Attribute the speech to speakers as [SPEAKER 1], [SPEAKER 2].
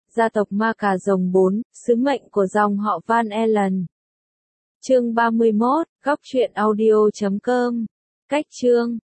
[SPEAKER 1] Gia tộc Ma Cà Rồng 4, sứ mệnh của dòng họ Van Allen. Chương 31, góc truyện audio.com. Cách chương